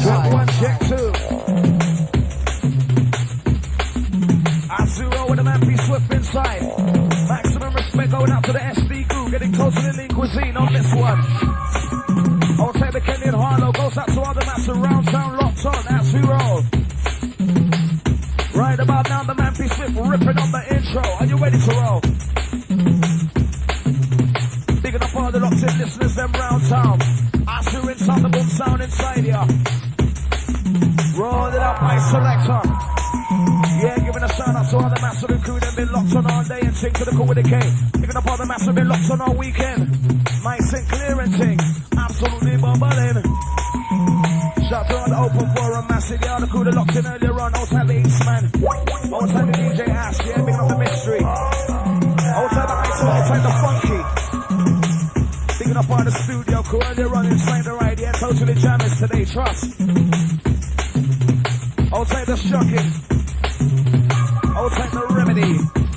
inside. Check one, check two. I0 with a man be swift inside. Maximum respect going out to the SD crew, getting close to the lean cuisine on this one. I'll take the Kenny and Harlow, goes out to all the maps around town, locked on as we roll. Right about now, the man be swift ripping on the intro. Are you ready to roll? Bigging up all the locked in listeners, them round town. I2 inside the boom sound inside here. Roll it up, my selector. Yeah, giving a shout out to all the massive crew that been locked on all day and sing to the cool with the K. Picking up all the massive been locked on all weekend. Nice and clear and ting. Absolutely bubbling. Shout out to all the open forum massive. Yeah, all the crew that locked in earlier on. Outside the Eastman. Outside the DJ Ash. Yeah, picking up the mystery. Outside the ice, outside the funky. Picking up all the studio crew earlier on inside the ride. Yeah, totally jammers today, trust. Outside the shocking. Outside the remedy.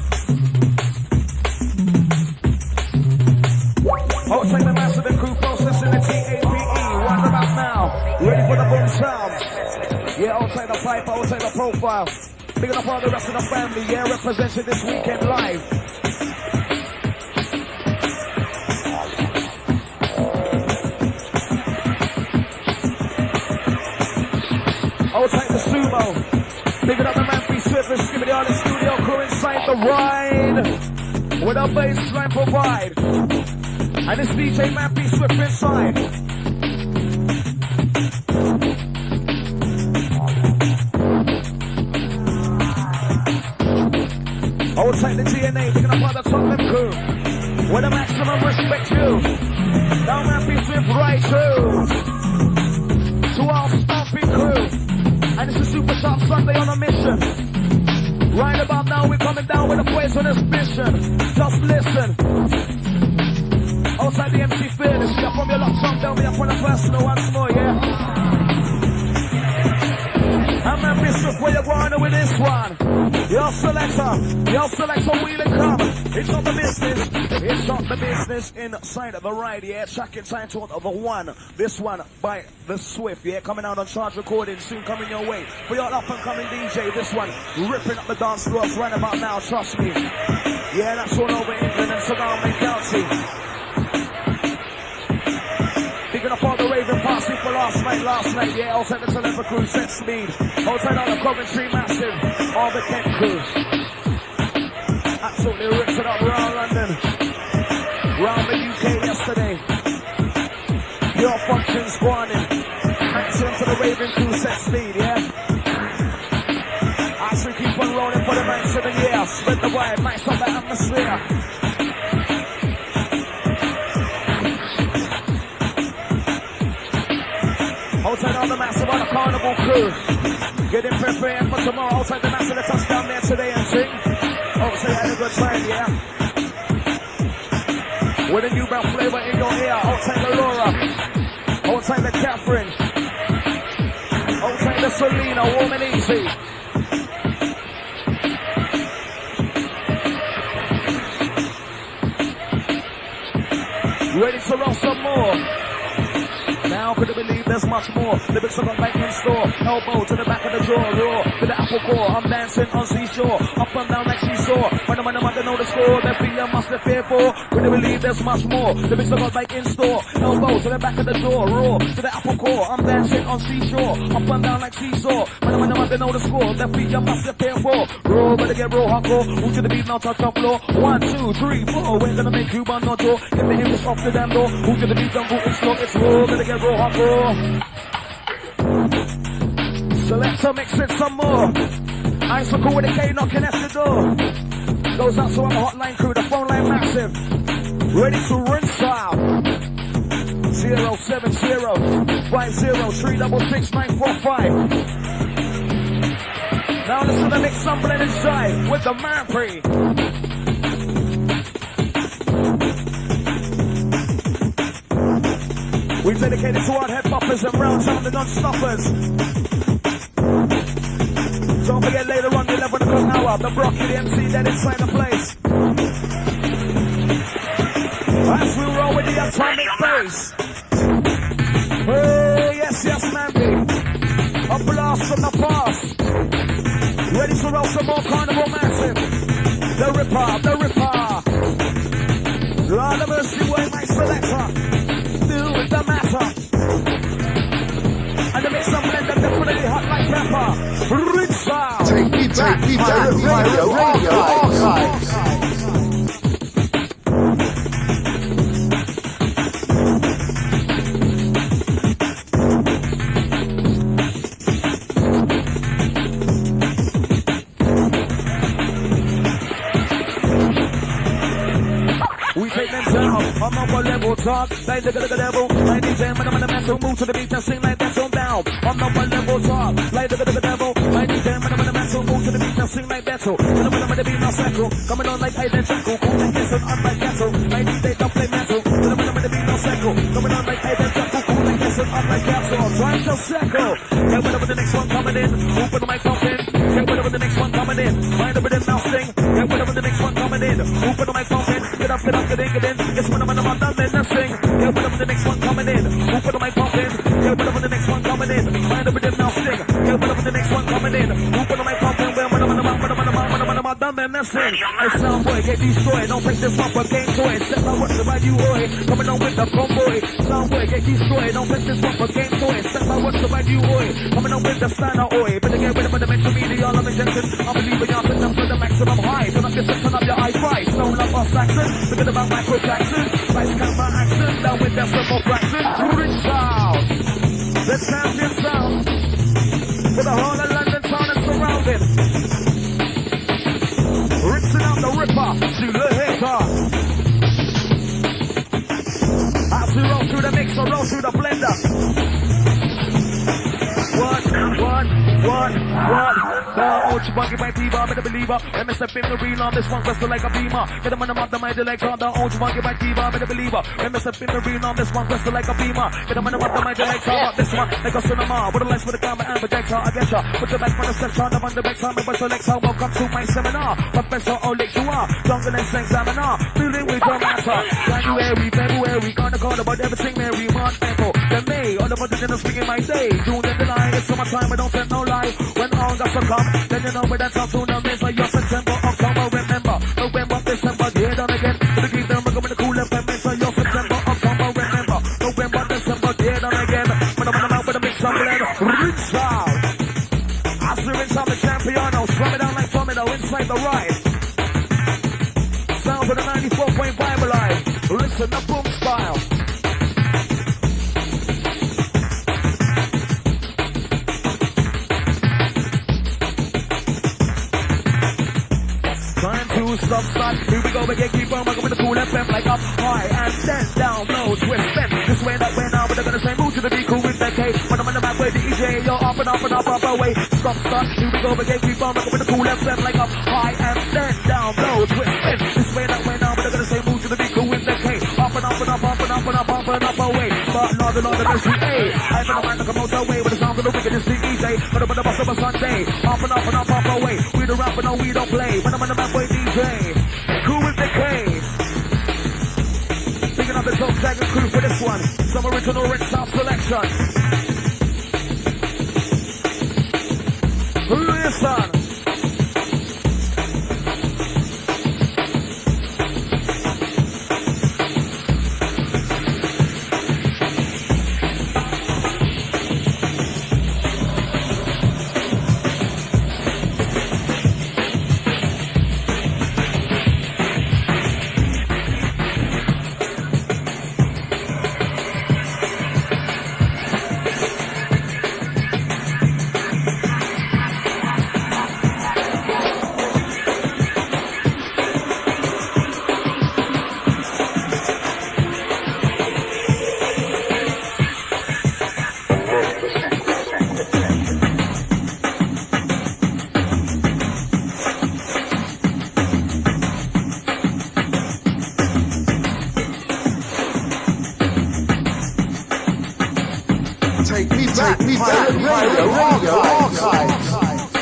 Outside the massive and crew processing the TAPE. Right about now. Ready for the boom sound. Yeah, outside the pipe, outside the profile. Picking up all the rest of the family. Yeah, representing this weekend live. Outside the sumo. Picking up the man free swift and skipping all the studio crew inside the ride. With a baseline provide. And it's DJ man free swift inside. Outside the DNA, picking up all the Tottenham crew. With a maximum respect you. Now man free swift right through. To our stomping crew. And it's a super sharp Sunday on a mission. Right about now, we're coming down with a poisonous mission. Just listen. Outside the MC Fearless, we are from your lock song down, we are from the personal once more, yeah? I'm ambitious where you're going with this one. Your selector, wheel and come. It's not the business, it's not the business inside of the ride, yeah? Track inside to the one. This one by the Swift, yeah? Coming out on Charge Recording, soon coming your way. For your up and coming DJ, this one ripping up the dance floors right about now, trust me. Yeah, that's all over England and surrounding county. Picking up all the Raven Party for last night, yeah, outside the Celebrity crew, set speed. Outside all the Coventry Massive, all the Kent crew. Absolutely ripped it up around London, around the UK yesterday. Your functions squanning. Maximum to the Raven crew, set speed, yeah. As we keep on rolling for the 97 years, spread the vibe, nice on the atmosphere. Outside all the massive on the carnival crew. Getting prepared for tomorrow. Outside the massive, the touchdown there today and sing. Outside had a good time, yeah. With a new brown flavor in your ear. Outside the Laura. Outside the Catherine. Outside the Selena, warm and easy. Ready to roll some more. Now could you believe there's much more? Lyrics are like in store. Elbow to the back of the jaw, raw to the apple core. I'm dancing on seashore, up and down like seesaw. When I'm to know the score, that feeling must have fear for. Could you believe there's much more? Lyrics are like in store. Elbow to the back of the jaw, raw to the apple core. I'm dancing on seashore, up and down like seesaw. When I'm to know the score, that feeling must have fear for. Raw, better get raw, hardcore. Who to the beat now touch the floor? 1, 2, 3, 4. We're gonna make you burn your jaw. Get the hips off the damn door. Who to the beat don't go it's slow, it's raw. Better get raw, hardcore. So let's mix it some more. I'm so cool with the K knocking at the door. Goes out to our hotline crew, the phone line massive. Ready to rinse out. 070-50-366-945. Now listen to mix some blend inside with the man free. We dedicated to our head boppers and round town the non-stoppers. Don't forget later on the 11 o'clock hour, the Brocky, the MC, dead inside the place. As we roll with the atomic bass. Oh, yes, yes, man. some more carnival massive. The Ripper, the Ripper. Lord of mercy, where my selector. Do with the matter. And the mix of blend them definitely hot like pepper. Rich sound. Take me back, radio archives. I'm on one level, talk like the devil. My DJ, man, I'm in the mental move to the beat and sing like that so down. I'm on one level, talk like the devil. My DJ, man, I'm in the mental move to the beat and sing like that so. And I'm in the beat now cycle, coming on like identical, cool and guessing on my castle. My DJ don't play metal, and I'm in the beat now cycle, coming on like identical, cool and guessing on my castle. Trying to cycle, get whatever the next one coming in, open my pumping. Get whatever the next one coming in, mind the rhythm now sing. Get whatever the next one coming in, open my pumping. Get up, get in. Guess when I'm done, then let's sing. Get whatever the next one coming in, open my pumping. Get whatever the next one coming in, mind the rhythm now sing. Get whatever the next one coming in, open my pumping. When I'm done, then let's sing. Hey, sound boy, get destroyed. Don't take this one for game toy. Step out, what's the right you boy? Coming on with the convoy. Sound boy, get destroyed. Don't take this one for game toy. Step out, what's the right you boy? Coming on with the standard oi. Better get rid of the mental media, all of injection. I'm believing y'all put them to the maximum high. Turn up your turn up your eye price. No love or Saxon. Forget about Michael Jackson. Lights camera action. Down with that simple fraction. Rich sound. The champion sound. For the whole of London town and surrounding. Rinsing out the Ripper to the hitter. As we roll through the mixer, roll through the blender. One. The old chibunky by T-Bar, I'm a believer. MSF in the real on this one, wrestle like a beamer. Get them on the mouth, the mind, like on the old chibunky by T-Bar, I'm a believer. MSF in the real on this one, wrestle like a beamer. Get them on the mouth, the mind, like on this one, like a cinema. With a lights with a camera and projector, I get ya. Put your back on the section, I'm on the back, time, but selector. Welcome to my seminar. Professor Oleg Dua, jungle and examiner. Feeling with the matter. January, February, gonna call about everything, Mary, March, April. Then May, all the budget in the spring in my day. June and July, it's summertime, I don't tell no lie. When all got to come, then you know where that's how soon I'm in. So you're September, October, remember. November, December, here down again. To keep them going to cool FM, so you're September, October, remember. November, December, here down again. When I'm out with a mix of blend, rich sound. As we rinse out the Champiano, slam it down like Domino inside the ride. Sound for the 94.5 live. Listen, the boom style. Stop, here we go again, keep on working with the cool FM like up high and then down low, twist, bend, this way, that way now, but they're gonna say move to the beat, cool with that K, when I'm on the map with the EJ, you're up and up away, stop, here we go again, keep on working with the cool FM like up high and then down low, twist, bend, this way, that way now, but they're gonna say move to the beat, cool with that K, up and up away, but Lord, the mercy, hey, I'm gonna mind like a motorway with the sound of the wicked, it's the EJ, but I'm on the bus of a Sunday, up and up away, we the rap, but no, we don't play, when I'm on the map with DJ. Cool with the K. Picking up the top tag and crew for this one. Some original Red South selection. Listen. Take me back, radio archives.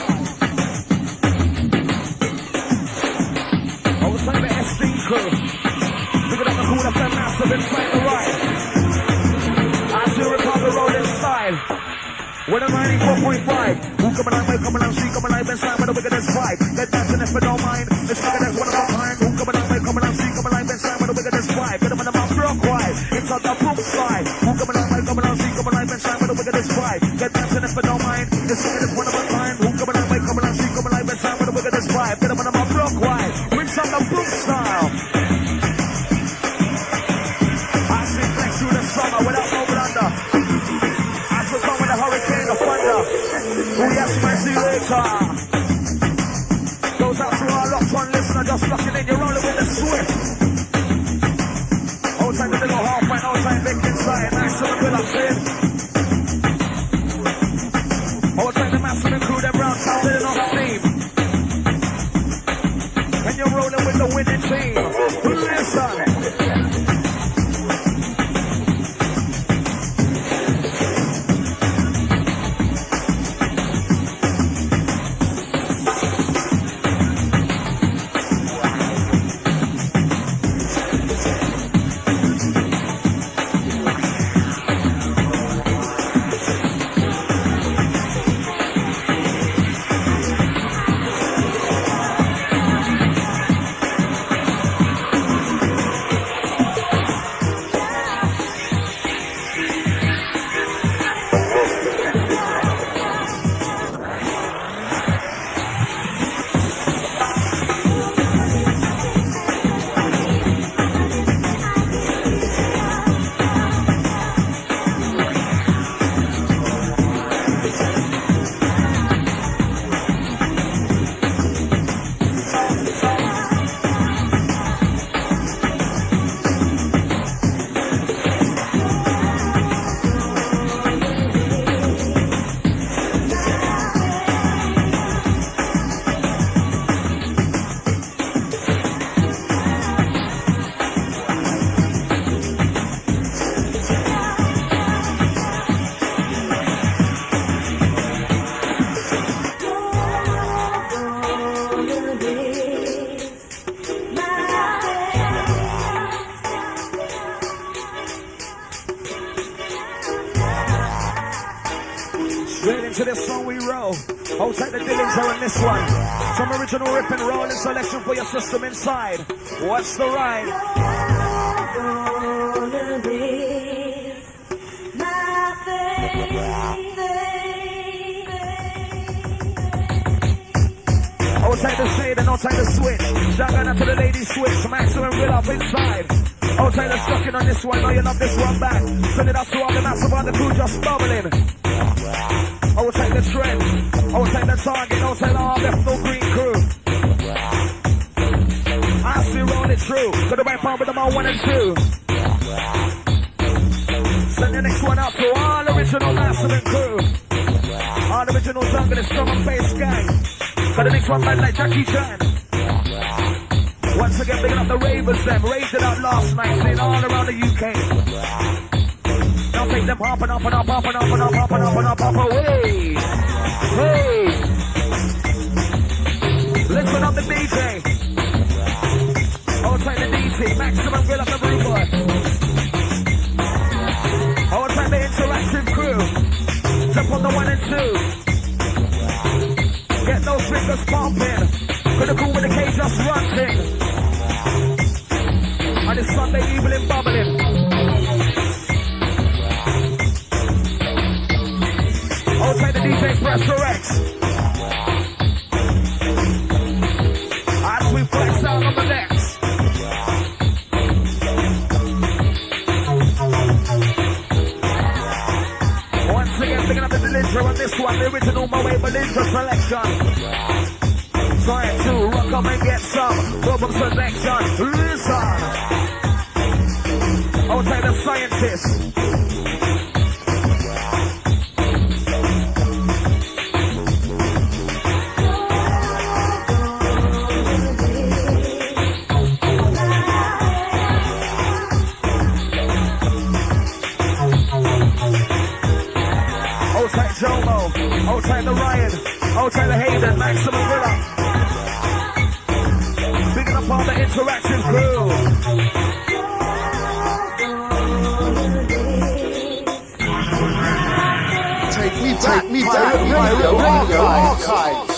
I was playing the SD crew. Look at the cool FM massive inside the ride. I see Ricardo rolling style. With a 94.5. Who come alive, wake, come alive, see, come alive, inside with the wickedest vibe. Get dancing if you don't mind. It's like that's one of a kind. Who come alive, wake, come alive, see, come alive, inside with the wickedest vibe. Get them in the mouth, rock wide. It's on the boom slide. Who come alive, wake, come alive, see, come alive, inside with the wickedest vibe. Get dancing if you don't mind. It's like that's one of a kind. Who come alive, wake, come alive, see, come alive, inside with the wickedest vibe. Get them in the mouth, rock wide. Rinse on the boom style. I see flex through the summer without moving under. With a hurricane of thunder. Oh yes, mercy later. Goes out to our locked on listener, just locking in, you're rolling with the swift. Outside the little half right, outside Vic inside, nice to the bill up in. Outside the massive and crew, them round town, they're not steam. And you're rolling with the winning team. Listen. To this song we roll. Outside the Dillings are on this one. Some original rip and roll and selection for your system inside. What's the ride? Outside the shade and outside the switch. Dragging up to the ladies switch. Maximum real up inside. Outside the stocking on this one. Now you love this one back. Send it up to all the massive on the crew just bubbling. I will take the trend, I will take the target, I will take the left no green crew. I see rolling through, to the right part with them all 1 and 2. Send the next one out to all original massive and crew. All original jungle is drum and bass gang. For the next one man like Jackie Chan. Once again picking up the ravers them, raved it out last night, seen all around the UK. Now take them hopping up and up, hopping up and up, hopping up and up, up away. Hey! Listen up the DJ. Outside the DJ, maximum grill up the boy. Outside the interactive crew. Jump on the 1 and 2. Get those fingers popping. Critical with the cage just running. And it's Sunday evening bubbling. Outside the DJ Pressure X. As we flex down on the decks. Once again, picking up the Belinda on this one, the original Moe Belinda selection. Trying to rock up and get some rhythm selection. Listen. Outside the scientists. Jomo, outside the Ryan, outside the Hayden, maximum Villa. Picking up all the interactive crew. Take, we take me back, radio archives.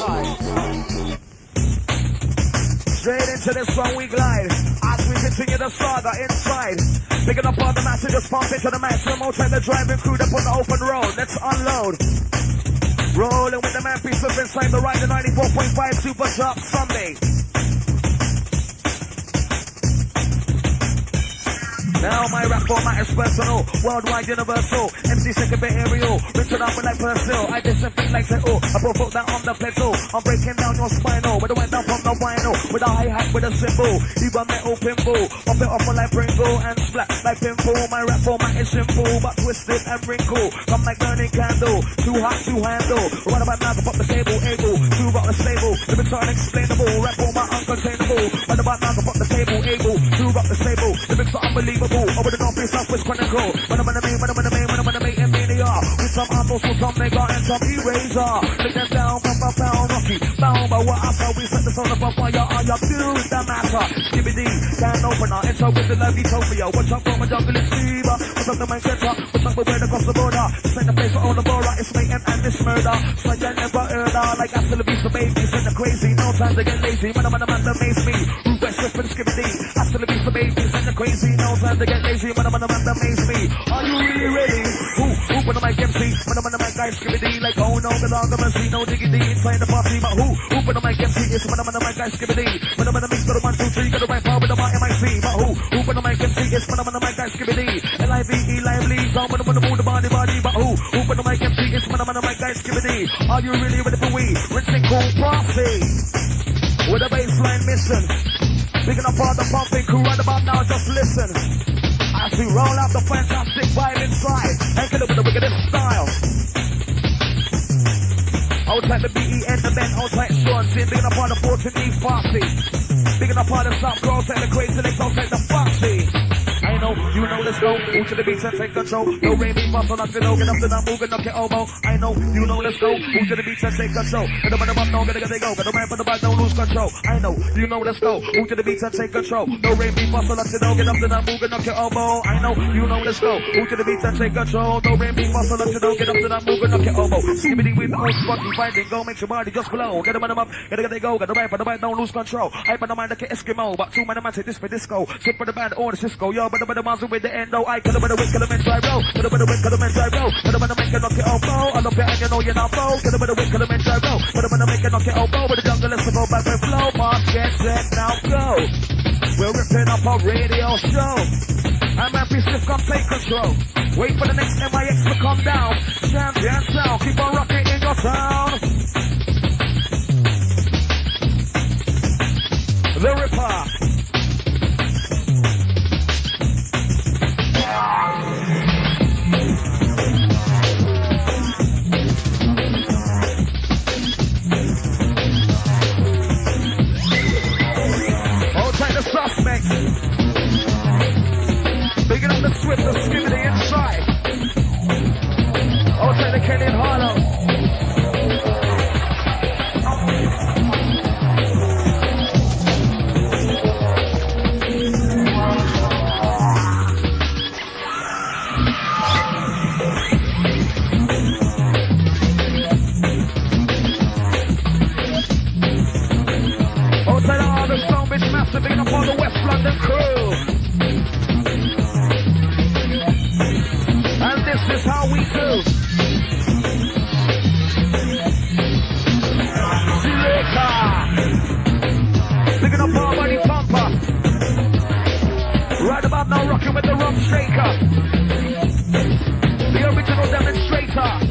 Straight into this one we glide as we continue the saga inside. Picking up all the masses, just pump into the maximum. Outside the driving crew up on the open road. Let's unload. Rolling with the man piece of inside the ride, the 94.5 Super Drop Sunday. Now my rap format is personal, worldwide universal, MC second bit aerial, written up with like Persil, I disinfect like that, I put that on the pedal, I'm breaking down your spinal, with the went down from the vinyl, with a hi-hat with a cymbal, even metal pinball, pop it off like Pringle and splat like pinball, my rap format is simple, but twisted and wrinkle, come like burning candle, too hot to handle, right about now to pop the cable, able, to rock the stable, lyrics are unexplainable, rap format uncontainable, right about now to pop the cable, able, to rock the stable, lyrics are unbelievable. Over the North Southwest Chronicle. When I'm in the main, and mania. With some apples, with some mega and some eraser. Take them down, pound, rocky. Bound by what I saw, we set the soul up on fire. All you do is the matter. Skibidi, can opener. Enter with the love utopia. Watch out from a jungle in fever. What's up the main center? What's up the word across the border? This ain't the place for all the border. It's mayhem and this murder. So I never heard her. Like I still abuse the babies and the crazy. No time to get lazy. When I'm amaze me. Who best with skibidi? I still abuse the babies and the crazy. No time to get lazy, when I'm amaze me. Are you really ready? Who when I'm like MC? When I'm on the mic, guys, skibidi. Like, oh no, the long of mercy, no diggity inside the party. But who when I'm like MC? Is when I'm on the mic, guys, skibidi. When I'm on the mix, got a 1, 2, 3, got the right power with the MIC. But who when I'm like MC? Is when I'm on the mic, guys, skibidi. L-I-V-E, lively, down when I'm on the move, the body. But who when I'm like MC? Is when I'm on the mic, guys, skibidi. Are you really ready for we? Rinsing cool party. With a baseline mission. Picking up all the pumping crew right about now, just listen. As we roll out the fantastic vibe inside and get up with the wickedest style. Outside the BEN, the men, outside Sean Sin, picking up all the 14E Farsi. Picking up all the South Girls and the crazy legs outside the Foxy. I know, you know, let's go. Move to the beats and take control. No rain, beat, muscle, not to know. Get up to that move and knock your elbow. I know, you know, let's go. Move to the beats and take control. Get up on the bump, no, gotta go. Got the man for the back, don't lose control. I know, you know, let's go. Move to the beats and take control. No rain, beat, muscle, not to know. Get up to that move and knock your elbow. I know, you know, let's go. Move to the beats and take control. No rain, beat, muscle, not to know. Get up to that move and knock your elbow. Skibidi with the old spotty fighting. Go, make your body just blow. Get them on the up, gotta go. Got the right for the back, don't lose control. Hype on the mind like an Eskimo. But two man, take this for disco. Sit for the band or the Cisco. Yo, but the master with the endo. I could have been a wick, could have been dry roll. Could have been a wick, could have been dry roll. Could have been a make and knock your elbow. I love it and you know you're not bold. Could have been a wick, could have been dry roll. Could have been a make and knock your elbow. With the jungle, let's go back and flow. March, get set, now go. We're ripping up our radio show. I'm happy Swift, come take control. Wait for the next MIX to come down. Champion sound, keep on rocking in your town. The Ripper. Suspects. Bigging up the Swift, the Skibidi inside. Outside the Kenny and Harlow. Outside all the Stone Bitch Massive, bigging up all the West London crew. And this is how we do. Sileca. Bigging up all Buddy Pumper. Right about now rocking with the Rum Shaker. The original demonstrator.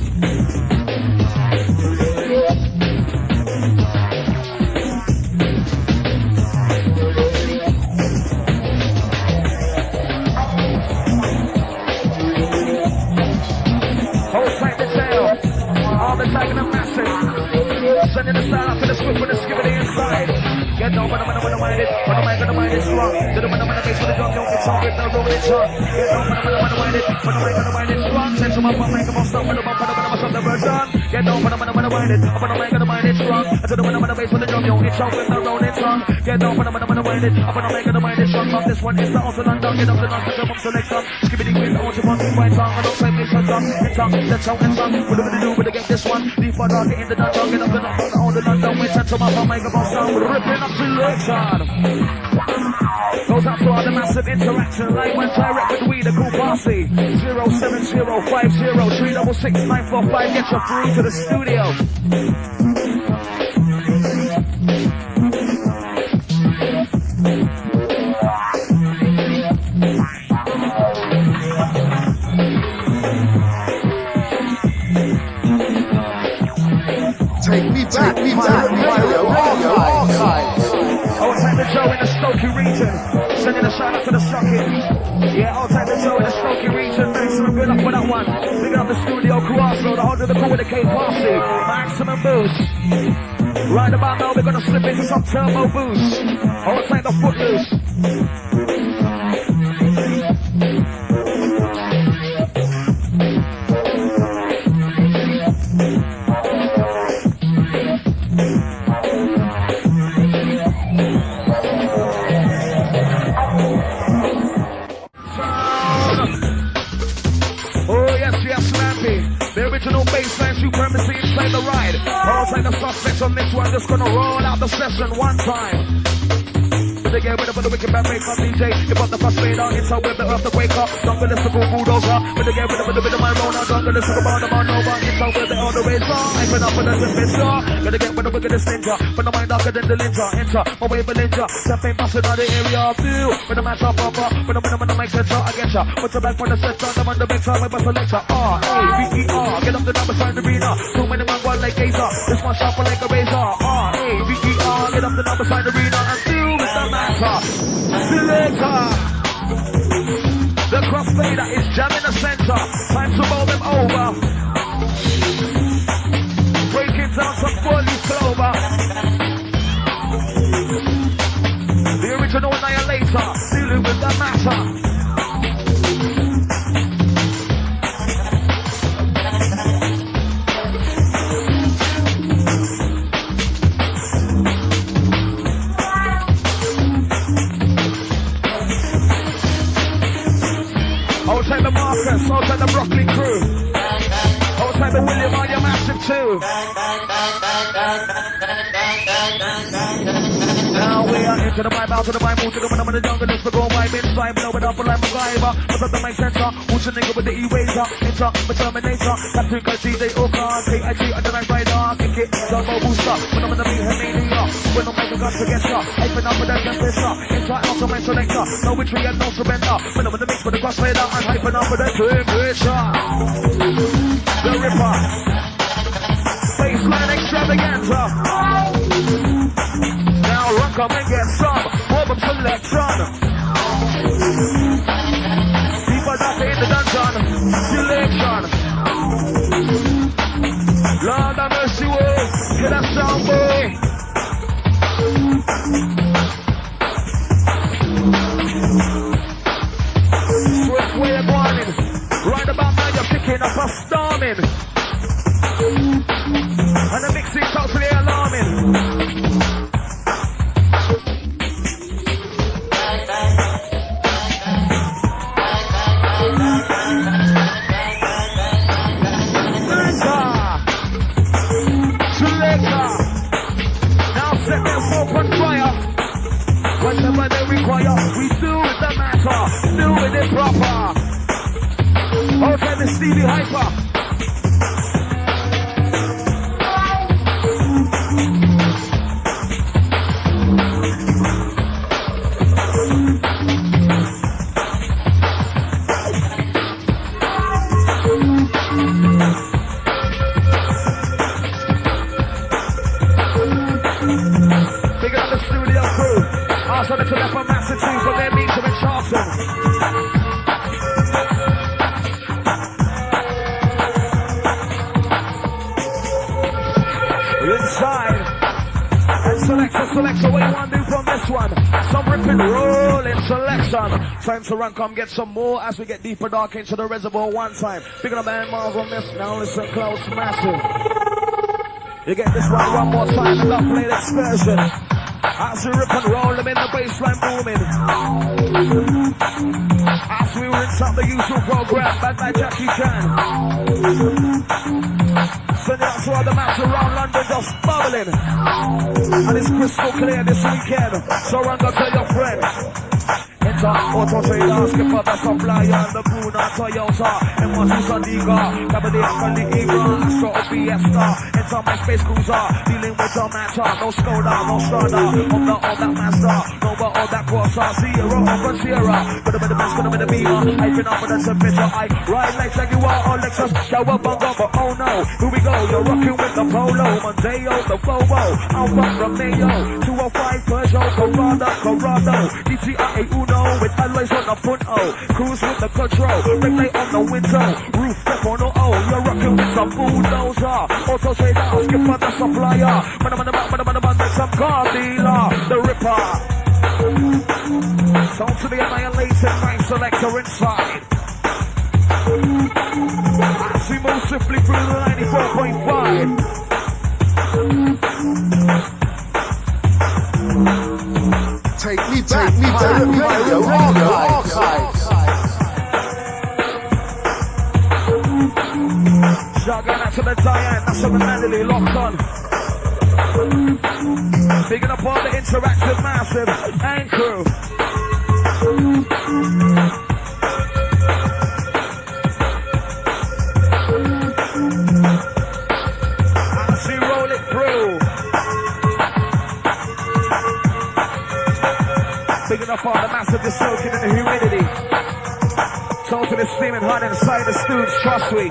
Tagging them massive. Sending the sound out to the Swift with the Skibidi inside. Get Get down, when I mind it. When I mind gonna mind it strong. To the when I'm bass with the drum, don't get song with the rolling song. Get down, when I mind it. When I mind gonna mind it strong. Send some up, make them all stop. When I'm the bird done. Get down, when I mind it. When I mind gonna mind it strong. To the when I'm bass with the drum, don't get song with the rolling song. Get down, when I mind it. When I mind gonna mind it strong. This one is the also London. Get up the knock, the bump selection. Skibbity with the also one, my tongue. I don't say this one, it's on. Let's out and song. What do we do with the get this one? Deep for dark in the dungeon. Get up the knock, the all the London. We send some up, make them all sound. Ripping up selection. Goes out to all the massive interaction. Line went direct with we, the cool posse. 07050366945. Get you through to the studio. Take me back, my archives. I'll take the Joe in the Stokey region. Sending a shout out to the Socket. Yeah, I'll take the Joe in the Stokey region. Maximum good up for that one. Big up the studio crew also. The whole of the crew with the K Posse. Maximum boost. Right about now, we're gonna slip into some turbo boost. I'll take the Footloose. Original baseline supremacy inside the ride. All like the suspects on this one, just gonna roll out the session one time. But they get rid of the wicked bad make on DJ. You put the first fade on, it's a whip the earth to wake up. Don't go listen to bulldozer. But they get rid of the bit of my Rona. Don't go listen to the man over. It's a whip the all the way on. I put up with the dismiss star. Gotta get rid of the wickedest ninja. But the mind darker than the ninja. Enter my way of ninja. Stepping massive on the area of view. When the match up proper. When the mic sets out, I get ya. Put your back for the set on. I'm on the big side. My best selector. R-A-V-E-R. Get up the number sign the arena. Too many man one like Gazer. This one sharper like a razor. R-A-V-E-R. Get up the number sign the arena. And do with the matter. Selector. The crossfader is jamming the center. Time to roll them over. Breaking down some fully clover. The original annihilator. Dealing with the matter. Outside the Marcus, outside the Broccoli crew. Outside the William, are you massive too? Now we are into the vibe, out to the vibe, move to the rhythm of the jungle, let's go vibe inside, blow it up like MacGyver. What's up the mic center? Who's the nigga with the eraser? Enter, the Terminator, Captain DJ Oka, KIG, under my rider, kick it, double booster, when I'm in the beat, mania, when I'm making guns against her, hyping up with that temperature, enter, out to my selector, no retreat and no surrender, when I'm in the mix with the crossfader, I'm hyping up with that temperature. The Ripper, baseline extravaganza. Now run, come and get some album selection. People that in the dungeon, selection. Lord have mercy, way, get that sound, boy. Swift way of warning. Right about now, you're picking up a storming. And the mixing totally alarming. Now set them smoke on fire. Whatever they require, we do it the matter. Do it proper. Okay, the Stevie Hyper. So they took up a massive team for their meeting in Charlton. Inside. And select what you want to do from this one. Some ripping, rolling selection. Time to run, come get some more as we get deeper dark into the reservoir one time. Picking up man miles on this, now listen close, massive. You get this one more time, and I'll play the excursion. As we rip and roll them in the baseline booming. As we rinse up the usual program, back by Jackie Chan. Send it out to all the maps around London just bubbling. And it's crystal clear this weekend, so run go tell your friend. Enter auto traders, skip up the supplier, the Bruno Toyota, M1 Sadiga, Cabernet Caliga, Astro OBS star. Enter my space cruiser, dealing with the matter, no Skoda, no Strada, on that Mazda, no but all that Corsa, Sierra, over Sierra, gonna be the best, gonna be the beater, hyping up with a temperature, I ride like you are on Lexus, Cowabunga, but oh no, here we go, you're rocking with the Polo, Mondeo, the Volvo, Alfa Romeo, 205 Peugeot, Corrado, DTI Uno, with alloys on the front, cruise with the control, red light on the window, roof step on the you're rocking with some bulldozer, auto trader, skip on the supplier, man, make some car dealer, the Ripper. Sound to the annihilated mind selector inside. As we move swiftly through the 94.5. Take me back, radio archives. Shotgun out to the Diane, that's on the Mandalay, locked on. Picking up all the interactive massive and crew. As we roll it through. Picking up all the massive, just soaking in the humidity. Talking is steaming hot inside the stooge, trust me.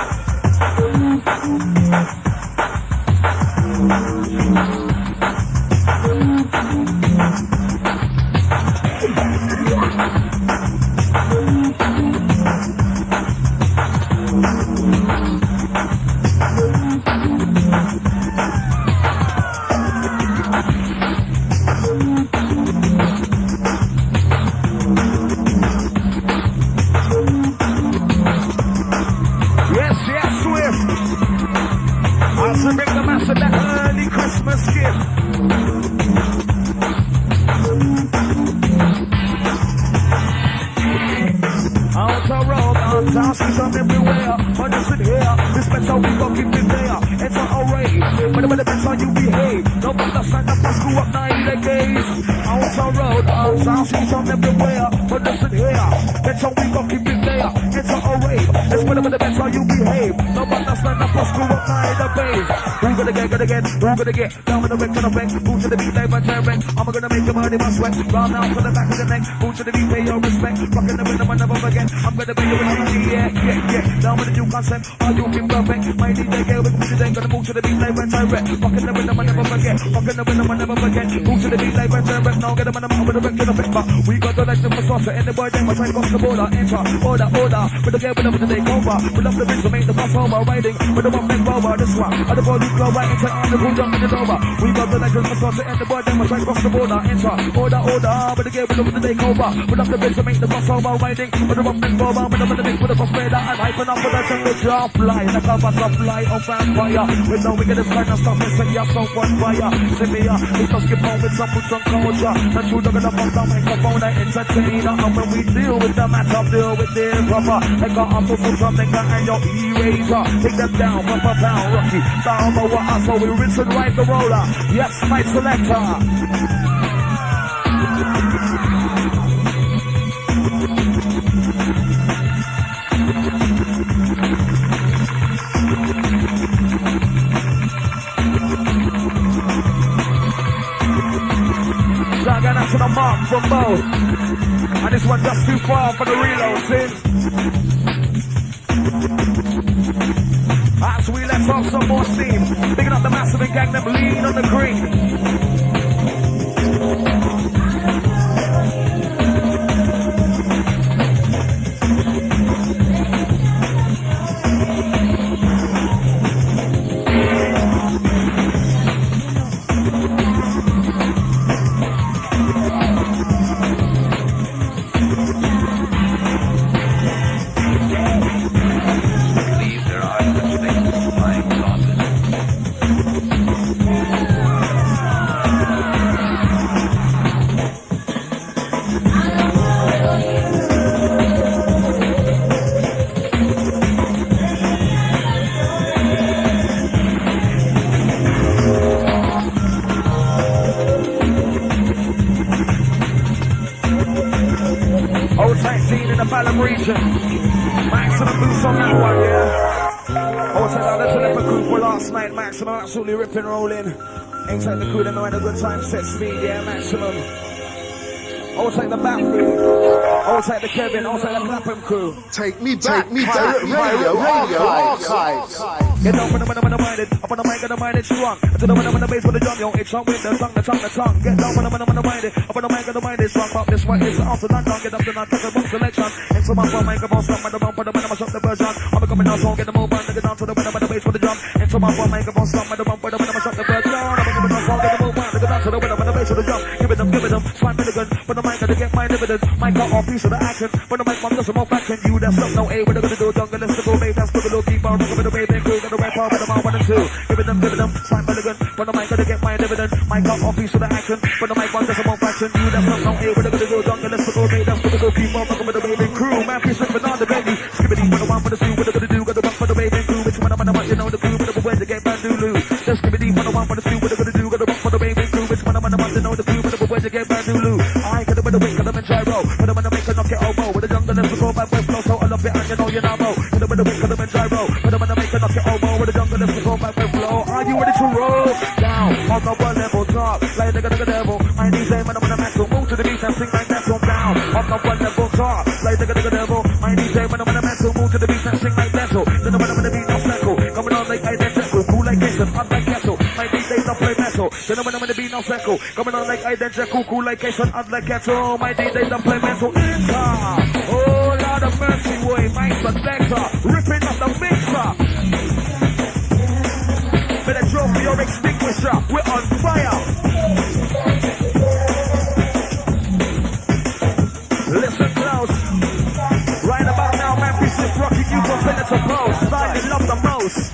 Who gonna get down with the wreck on the wreck? Who to the beat, they turn wreck. I'm gonna make your body my sweat. Round out for the back of the neck. Who to the beat, pay your respect. Rockin' the rhythm, I never forget. I'm gonna make you with the yeah. Down with the new concept, all you can perfect. My DJ girl with me today, gonna move to the beat, they turn wreck. Rockin' the rhythm, I never forget. Rockin' the rhythm, I never forget. Who to the beat, they turn wreck. Now get them on the mouth with the wreck in the back. But we got the legend for saucer. And the boy, they must try to cross the border. Enter, order. With the girl, with the take over. We love the bitch to make the bus over. Riding with the one big rover. This one, other boy, you glow right into on the cool jump in the over. We got the legends for saucer. And the boy, they must try to cross the border. Enter, order. With the girl, with the take over. We love the bitch to make the bus over. Riding with the one big rover. With the mix with the bus radar. And hyping up for the jungle drop fly. The cover supply of vampire. With no wickedest kind of stuff. And set yourself on fire. Severe, it's just skip on with some food, some culture. The true dog in the front, the microphone, the entertainer. And when we deal with the matter, deal with the proper. They got up to put something and your eraser. Take them down, pump a pound, Rocky. Down over us, so we rinse and ride the roller. Yes, my selector. To the mark from both. And this one just too far for the reload, see? As we let off some more steam, picking up the massive and gang them lean on the green. action. Maximum boost on that one, yeah. I will take that little leopard crew for last night. Maximum absolutely ripping, rolling. Ain't take the crew, they know when a good time, set speed, yeah, maximum. I will take the back crew. I will take the Kevin. I will take the Clapham crew. Take me back, radio archives. Get down when I'm minded. Up on the mic and I'm minded strong. To the when I'm on the bass with the drum, yo, it's on with the tongue. Get down when I'm minded. Up on the mic and I'm minded strong. Pop this one is after London. Get up to not take a book selection. Next to my phone, microphone, stop with the bump, put the when I'm shot the version. I'm coming out, so get the move on. Get down to the when I'm on the bass with the drum. Into my phone, microphone, stop with the bump, put the when I'm shot the version. I'm coming out, so get the move on. Get down to the when I'm on the bass with the drum. Give it them. Swine milligan. Put the mic and they get my dividend. Mic cut off piece of the action. Put the mic on, just some more faction. You that's up, no A. What they're gonna do, jungle, let's go, babe. That's good, keep on. Rockin' with the baby crew. Got the right part with the mouth 1 and 2. Give it them. Swine milligan. Put the mic and they get my dividend. Mic cut off piece of the action. Put the mic on, just some more faction. You that's up, no A. What they're gonna do, jungle, let's go, babe. That's good, keep on. Rockin' with the baby crew. Man, please slip on the baby. Skibbity, put the 1 for the 2. What they're gonna do, got the 1 for the baby crew. Which one I'm on, you know the crew. But the way to get back to lose. Just skibbity, put the 1 for the 2. What they're gonna do, got the 1 for the baby crew. Which one I'm on, you know the crew. But the way to get back to lose. I got the way to wait, got them in gyro. Put them in the make a knock it elbow. With the jungle, let's go back with flow. So I love it, and you know you're now mo. Put them in the wait, got them in gyro. Put them in the make a knock it elbow. With the jungle, let's go back with flow. Are you ready to roll? Down, on the one level top. Like the devil. I need them, and I'm on the metal. Move to the beat and sing like that. So down, on the one level top. Like the devil. I need them, and I'm on the metal. Move to the beat and sing like that. So then I'm on the beat, no slackle. Coming on like identical. Cool like Jason, hot like kettle. My DJ don't play metal. Then I'm on the beat, no slackle. Coming on like identical. Cool like Jason, hot like kettle. My DJ don't play metal. Oh, Lord of mercy, boy. My selector. Ripping up the mixer. Better drop your extinguisher. We're on fire. Listen close. Right about now, man, we sit rocking you from minute to post. I love the most.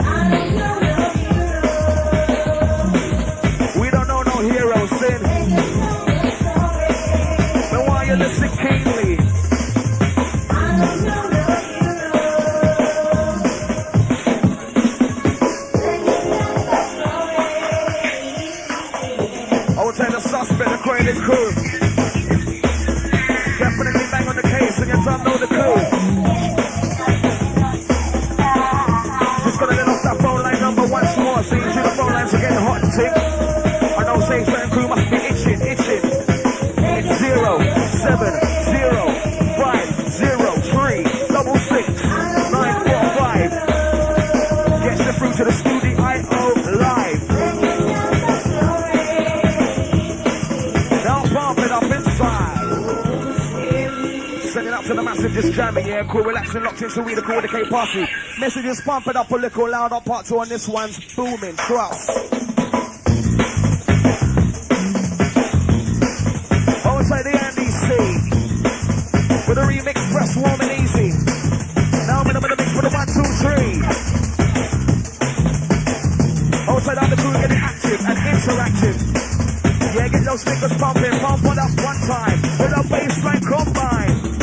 We don't know no heroes, sin. But why you listen keenly? I would say the suspect, the cradle crew. Definitely bang on the case and you don't know the clue. Just gonna let off that phone line number once more. So you see the phone lines are getting hot and tick. I know say certain crew must be itching. It's 0 7 0 5 0 3 6 9 4 5. Gets the through to the studio live. Now pump it up inside. Sending up to the massive just jamming, yeah, cool, relaxing, locked in, so we the call the K party. Messages pump it up a little loud on part 2 on this one's booming, trust. Outside the Andy C. With a remix, press warm and easy. Now I'm in the mix for the 1, 2, 3. Outside on the crew getting active and interactive. Yeah, get those niggas pumping, pump it up one time. With a baseline combine.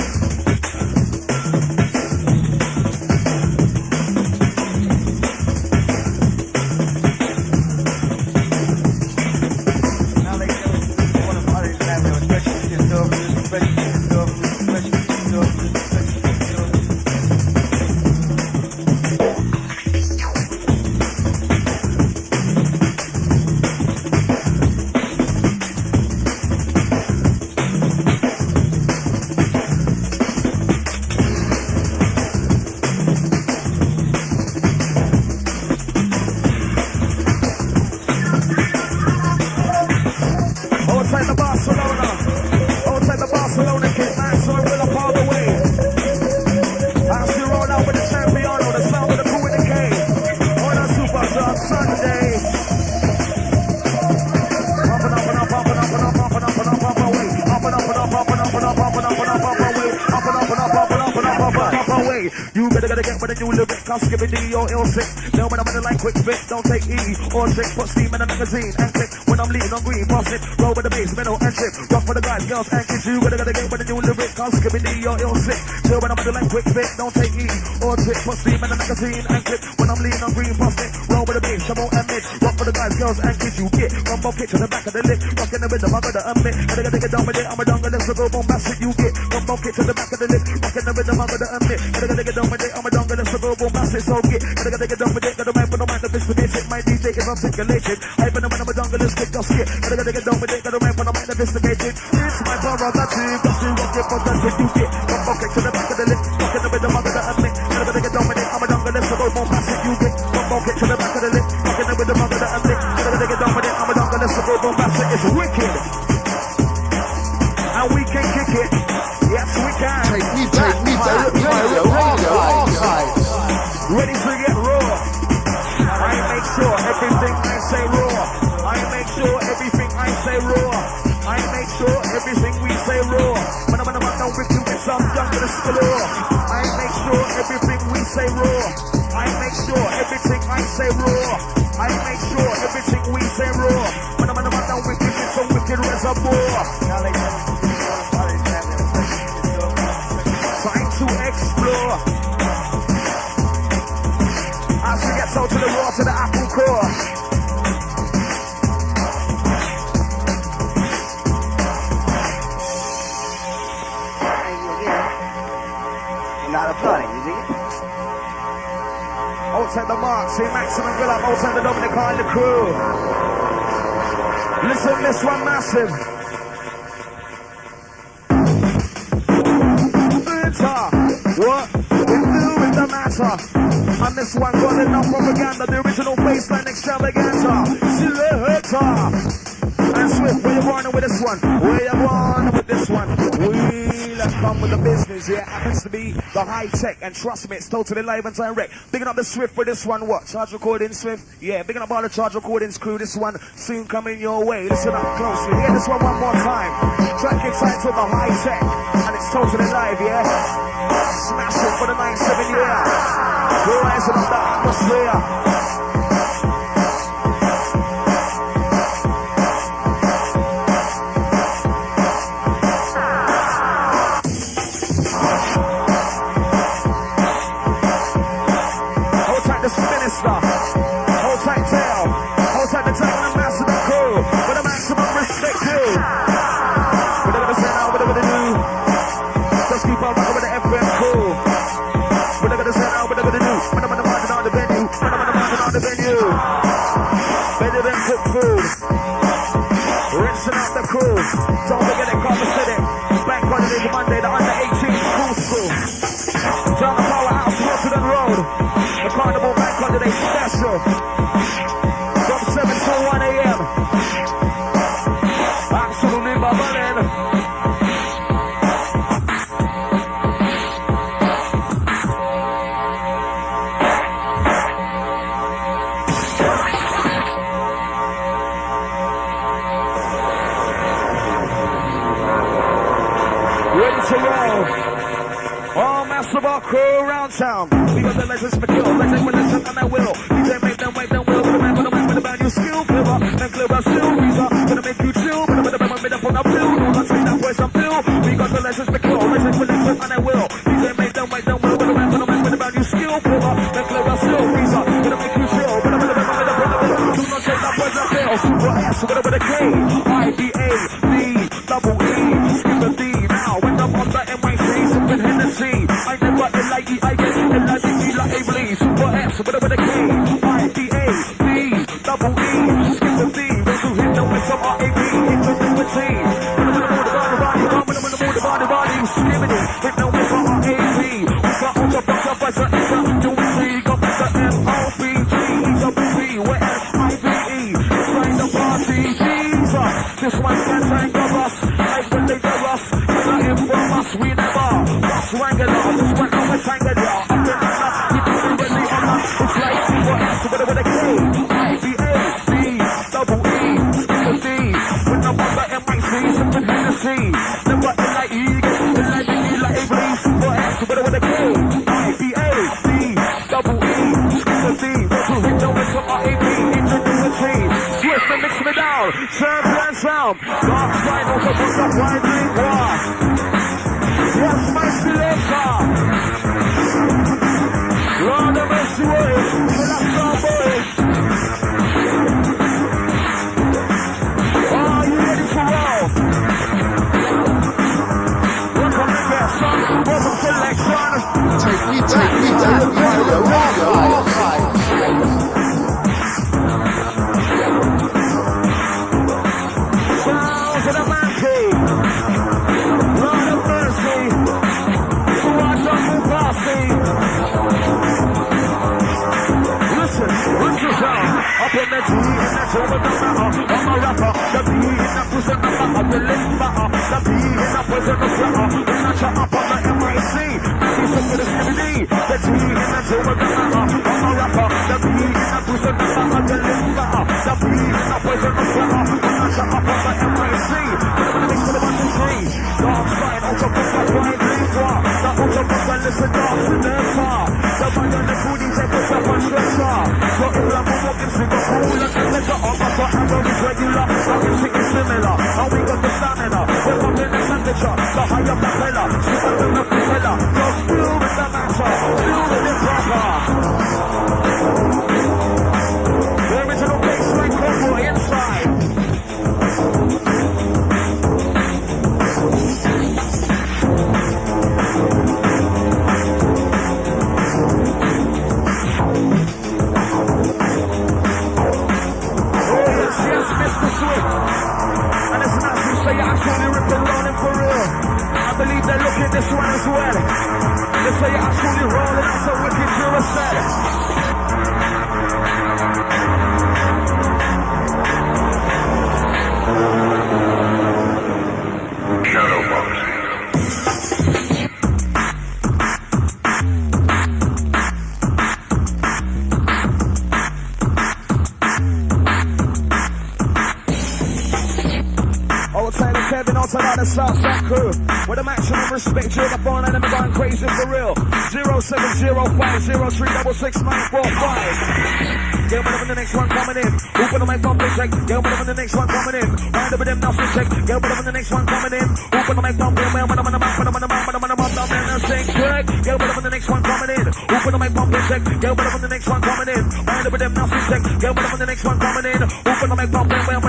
I'll skip it, D, or ill sick. Now when I'm in the line, quick fit, don't take E or trick. Put steam in the magazine and click. When I'm leading on green, pass it. Roll with the bass, middle and chip. Rock for the guys, girls, and kids. You gotta get with the new lyric. I'll skip it, D, or ill sick. Now when I'm in the line, quick fit, don't take E or trick. Put steam in the magazine and click. When I'm leading on green, pass it. Roll with the bass, come on and mix. Rock for the guys, girls, and kids. You get rumble kick to the back of the lip. Rockin' the rhythm, I gotta admit. Gotta get down with it. I'm a dongle, let's go bombastic. You get rumble kick to the back of the lip. Rockin' the rhythm, I gotta admit. Gotta get down with it. I'm a dongle, let's go bombastic. So get. Gotta get down with it. Gotta man for the mind of investigation. My DJ is articulated. I've been a man of a jungle, let's kick, just get. Gotta get down with it. Gotta man for the mind of investigated. It's my power, got to rock it for that. You get rumble kick to the back of the lip. Rockin' the rhythm, I gotta admit. Gotta get down with it. I'm a dongle, let's go bombastic. You get rumble kick to the back of the lip. Rockin' the rhythm, I gotta admit. Gotta get down with it. I'm a dongle, let's go bombastic. It's wicked. And we can kick it. Yes, we can. Take me back, radio archive. Ready to get raw. I make sure everything I say raw. I make sure everything I say raw. I make sure everything we say raw. When I'm down with you, it's some jungle galore. I make sure everything we say raw. I make sure everything I say raw. I make sure everything we say raw. When I'm down with you, it's a wicked reservoir. Trying to explore. As we get so to the raw, to the apple core. Not applauding, you see? Outside the mark, see Maximum Grill up, outside the Dominic and the crew. Listen, this one massive. What? We do with the matter. And this one got enough propaganda, the original baseline extravaganza. Selector. And Swift, where you going with this one? Where you going with this one? We'll come with the business, yeah. Happens to be the high tech, and trust me, it's totally live and direct. Bigging up the Swift for this one, what? Charge Recording Swift? Yeah, bigging up all the Charge Recordings crew. This one soon coming your way. Listen up closely. Hear this one more time. Track excites with the high tech, and it's totally live, yeah. Smash it for the 9-7 year. We're rising up the atmosphere. Hold tight tail, hold tight the tail and master the crew, with a maximum respect too. Whatever they say now, whatever they do, just keep on rocking with the FM crew. Whatever they say now, whatever they do, when I'm on the margin on the venue, when I'm on the margin on the venue. Better than cook food, rinsing out the crew. Don't forget it, Carter City, Bank Holiday Monday, the under 18 school. Down the powerhouse, Rotterdam Road. The Carnival Bank Holiday Special from 7 to 1 a.m. Absolutely bubbling. Ready to roll. All massive crew around town. We got the legends for kill, legend for legend, and I will. DJ make them wait, them will. With the man with a band new skill, clever, and clever still. Visa, gonna make you chill. But the man made up on a pill. I'll take that voice and pill. We got the legends for kill, legend for legend, and I will. DJ make them wait, them will. With the man with a band new skill, clever, and clever still. Visa, gonna make you chill. But the man made up on a pill. Do not take that voice and pill. Super S, with a K, I-B-A, D, double E, skip the D. Now, when I'm on the MIC, sipping Hennessy. I never L-I-E, I get L-I-E, like a bleed. Super S, with a K, I-B-A, D, double E, skip the D. When you hit them with some R-A-B, ingenuity. When I'm in the mood of body, when I'm in the mood of body, you skimming it. Hit them with some R-A-B. We got all the bucks up as an ingenuity. Got the M-O-B-G, E-W-B, where M-I-B-E. It's like the party, Jesus. This one can't hang of us, like when they do us. Nothing from us, we never. Wangler, this one always Wangler. Up and down, we do it really on us. It's like Super S, with a K, I-B-A, D, double E, skip the D. When I'm on the MIC, sound, champion sound. Dark side of the book of winding grass. Yes, my selector. Lord of mercy, way. Fill up some boy. Are you ready for roll? Welcome to get some bubble selection. Take me to the radio archive. Sounds of the monkey. Lord of mercy. To our double posse. Listen sound. Up in the G and that's over the matter. I'm a rapper. The B in the prison of the list matter. The B in the prison of flatter. When I shut up on the MIC. He's up with the CBD. The G in that's over the matter. I'm a rapper. The B in the prison of the list matter. The B in the prison of flatter. When I shut up on the MIC. Put them in the 1, 2, 3. Dark side, ultra book of wine lingua. The ultra book of listen dark in their car. The man on the foodie take us up on stretcher. So if I'm walking through the pool and the letter of my foot, I'm going to be regular. Everything is similar. And we got the stamina. We're up in the temperature. The higher the pillar. Super than the propeller. You're still with the matter. Still with the proper. The original baseline combo inside. And it's not to say I truly rip and rolling for real. I believe they're looking at this one as well. They say I truly rolling out so wicked Duracell. Kevin outside the Southside crew. With a maximum respect, you're the phone and I'm going crazy for real. 0705036695. Get whatever the next one coming in. Open the mic, bump and check. Get whatever the next one coming in. Wind up with them now, check. Get whatever the next one coming in. Open the mic, bump and check. Get whatever the next one coming in. Open the mic, bump and check. Get whatever the next one coming in. Wind up with them now, check. Get whatever the next one coming in. Open the mic, bump and check.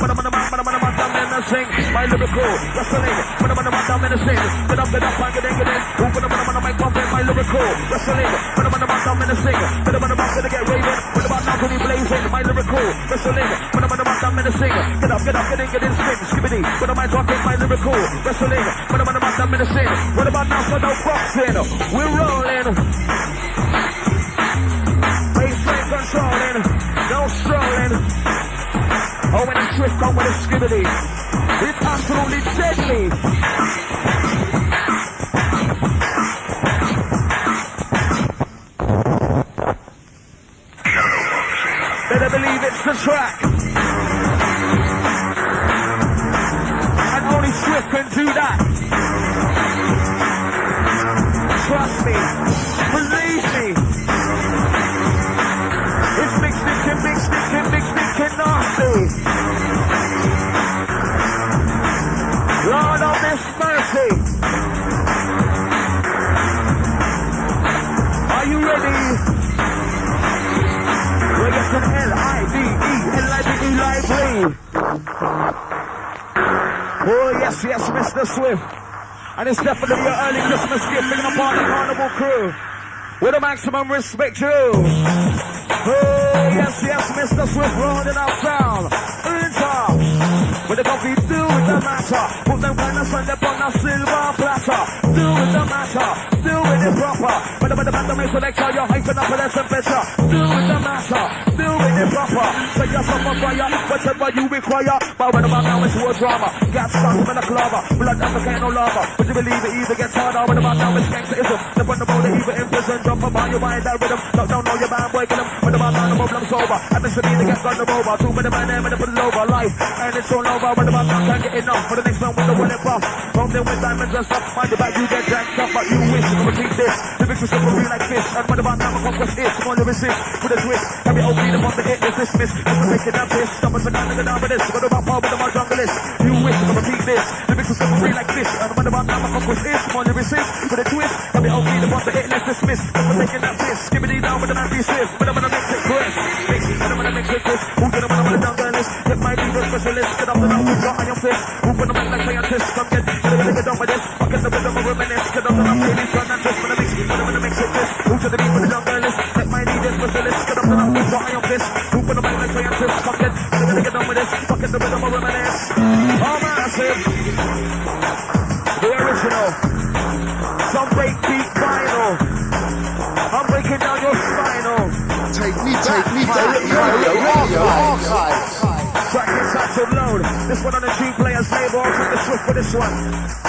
My lyrical, wrestling, when I'm menacing. Get up, and get in. Open the mic, bump and my lyrical, wrestling, when I'm menacing. Get up, and get raving. When I'm not really blazing, my lyrical, wrestling, when I'm menacing. Get up, get in, swing, skibbity. When am I talking, my lyrical, wrestling, when I'm menacing. What about now for no boxing? We're rolling. Baseline controlling, no strolling. Oh, when it's swift, come with a skibbity. It's absolutely deadly. Better believe it's the track. And only Swift can do that. Trust me. Believe me. It's mixed, nasty. Lord of this mercy. Are you ready? Well, it's an L-I-V-E, library. Oh, yes, Mr. Swift. And it's definitely your early Christmas gift, picking up on the Carnival crew. With a maximum respect, you. Oh, yes, Mr. Swift, rolling out sound. With the coffee, do with the matter. Put them kind of sand upon a silver platter. Do with the matter, do with it proper. But the band makes selector, you're hyping up for the temperature. Do with the matter, do with it proper. Say yourself on fire, whatever you require. But when about now it's war drama. Gas stuck in the clover, blood African no lava. Would you believe it either gets harder? When about now it's gangsterism. The one about the evil in prison, jump up on your mind, that rhythm. Don't know your band, boy, kill them. When about now problem's over. I miss the beat to get run them over. Two for the man there, but put it over. Life, and it's all over. When the man can't get enough. For the next one with the one and buff. From them with diamonds and stuff. Mind the back, you get jacked up, but you wish you could repeat this. The mix was simple, like fish. And when the man never conquest is, come on, you resist. With a twist, can be OP, the one to hit this dismiss. Just to take it down this. Stop us a gun, down with this. Go to my power with the man jungle list. You wish you could repeat this. The mix was simple, like fish. And when the man never conquest is, come on, you resist. With a twist, can be OP, the one to hit this dismiss. Just to take it down this. Give me down with the man be stiff. When I'm gonna mix it Chris. Mix it, when I'm gonna mix it Chris. Who's gonna run with the jungle list? Get my leader specialist. Get up the now, we've got on your fist. Who put the man like scientist? Come get done with this. Fucking the rhythm of reminisce. Get up the now, ladies, turn and twist. When I'm gonna mix it Chris. Who's gonna be with the jungle list? Get my leader specialist. Get up the now, we've got on your fist. Who put the man like scientist? Come get done with this. Fucking the rhythm of reminisce. Oh, massive. The original. Some breakbeat vinyl. I'm breaking down your spinal. Take me, radio archive. Track inside to load. This one on the 2 players label. I'll take the swift for this one.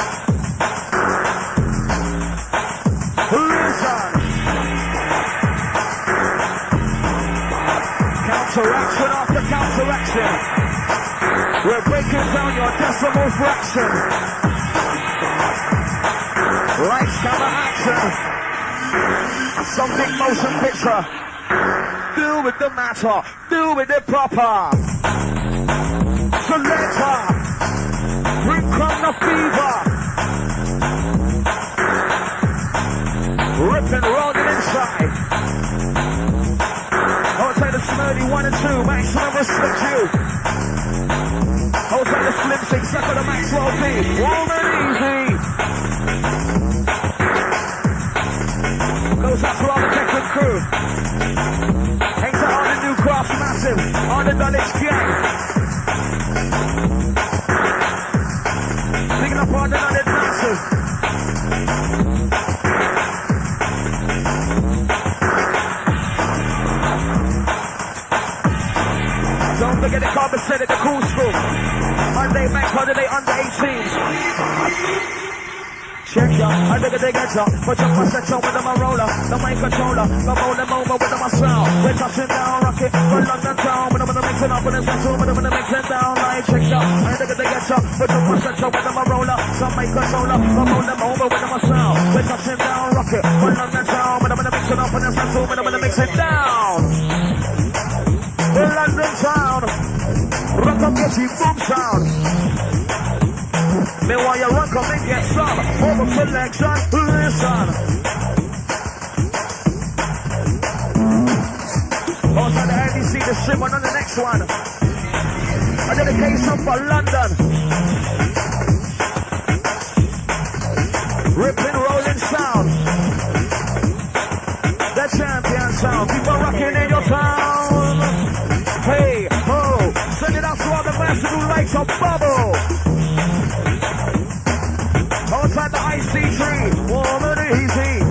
Listen. Counteraction after counteraction. We're breaking down your decimal fraction. Lights, camera, action. Some big motion picture. Deal with the matter. Deal with it proper. Selector. Bring on the fever. Rip and roll it inside. Outside the Smurdy 1 and 2. Maximum respect you. Outside the Slim 6. Second the Maxwell P. Warm and easy. Goes out to all the Texas crew. Hangs out on the New Crafts Massive. On the Dulwich Gang. Picking up on the Dulwich Massive. Don't forget the Carbon Set at the Cool School. Monday, Bank Holiday, under 18s. Check ya, I dig it, get ya. Put your first with them a roller, the mic controller, the roll them over with them a sound. We're touching down, rock it, from London town. When I'm gonna mix it up with this two, when I'm gonna mix it down, like check ya, I dig it, get ya. Put your first with them a roller, some mic controller, the roll them over with them a sound. We're touching down, rock it, from London town. When I'm gonna mix it up with this two, when I'm gonna mix it down. London town, rock up, get you boom sound. Meanwhile, you run, come and get some over selection. Listen. Also, the NBC, the ship on the next one. A dedication for London. Ripping, rolling sound. The champion sound. People rocking in your town. Hey, ho. Send it out to all the masters who likes a bubble. Outside the IC3, warm and easy.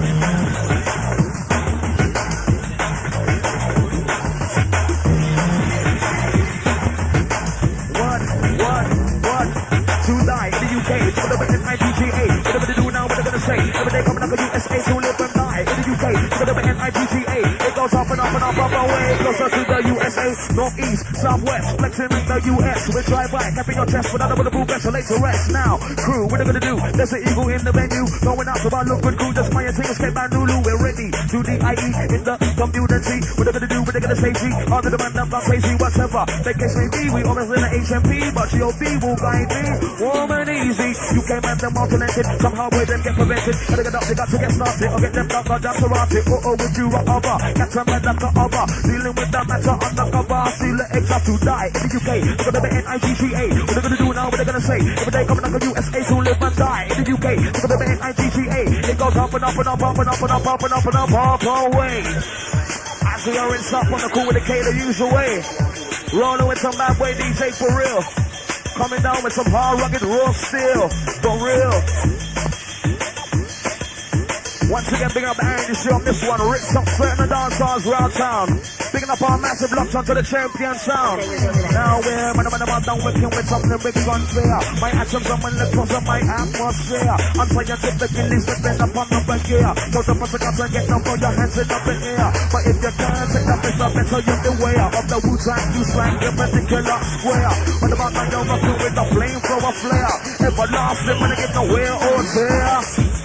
What? Tonight in the UK, it's gonna be in IGGA. Whatever they do now, what they're gonna say. Every day coming up to USA to live and die. In the UK, it's gonna be in IGGA. It goes up and up and up away. Closer to the USA, northeast, southwest, flexing in the US. We drive by, capping your chest with another blue vessel, late to rest. Now, crew, what they gonna do? There's an eagle in the venue, going out to our look good crew. Just my thing, escape by Lulu. We're ready to the IE in the community. What they gonna do? What they gonna say? G, under the man, I'm not crazy, whatever. The case may be, we always in the HMP, but GOB will guide me. Warm and easy, UK man, them all talented. Somehow with them get prevented. And they got to get started, or get them down, or down to rot it. Would you rock over? Catch a man like the other. Dealing with the matter undercover. See the eggs have to die in the UK. They're gonna be in IGGA. What they gonna do now? What they gonna say? Every day coming up to USA to live and die in the UK. They're gonna be in IGGA. It goes up and up and up, up and up and up, up and up and up away. As we are in stuff on the cool with the K the usual way. Rolling with some bad boy DJ for real. Coming down with some hard rugged raw steel. For real. Once again, big up the energy show on this one. Rick Sock, sweating the dance halls around town. Picking up our massive locks onto the champion sound. Now we're man, down working with something big unfair. My actions are when the cause of my atmosphere. Unscientifically slipping up on the back gear. So the first thing I get down, throw your hands in the air. But if you can't take that picture, better you beware of the Wu-Tang, you slang the particular square. But about my young rocking with the flamethrower flare. Everlasting when I get nowhere or there.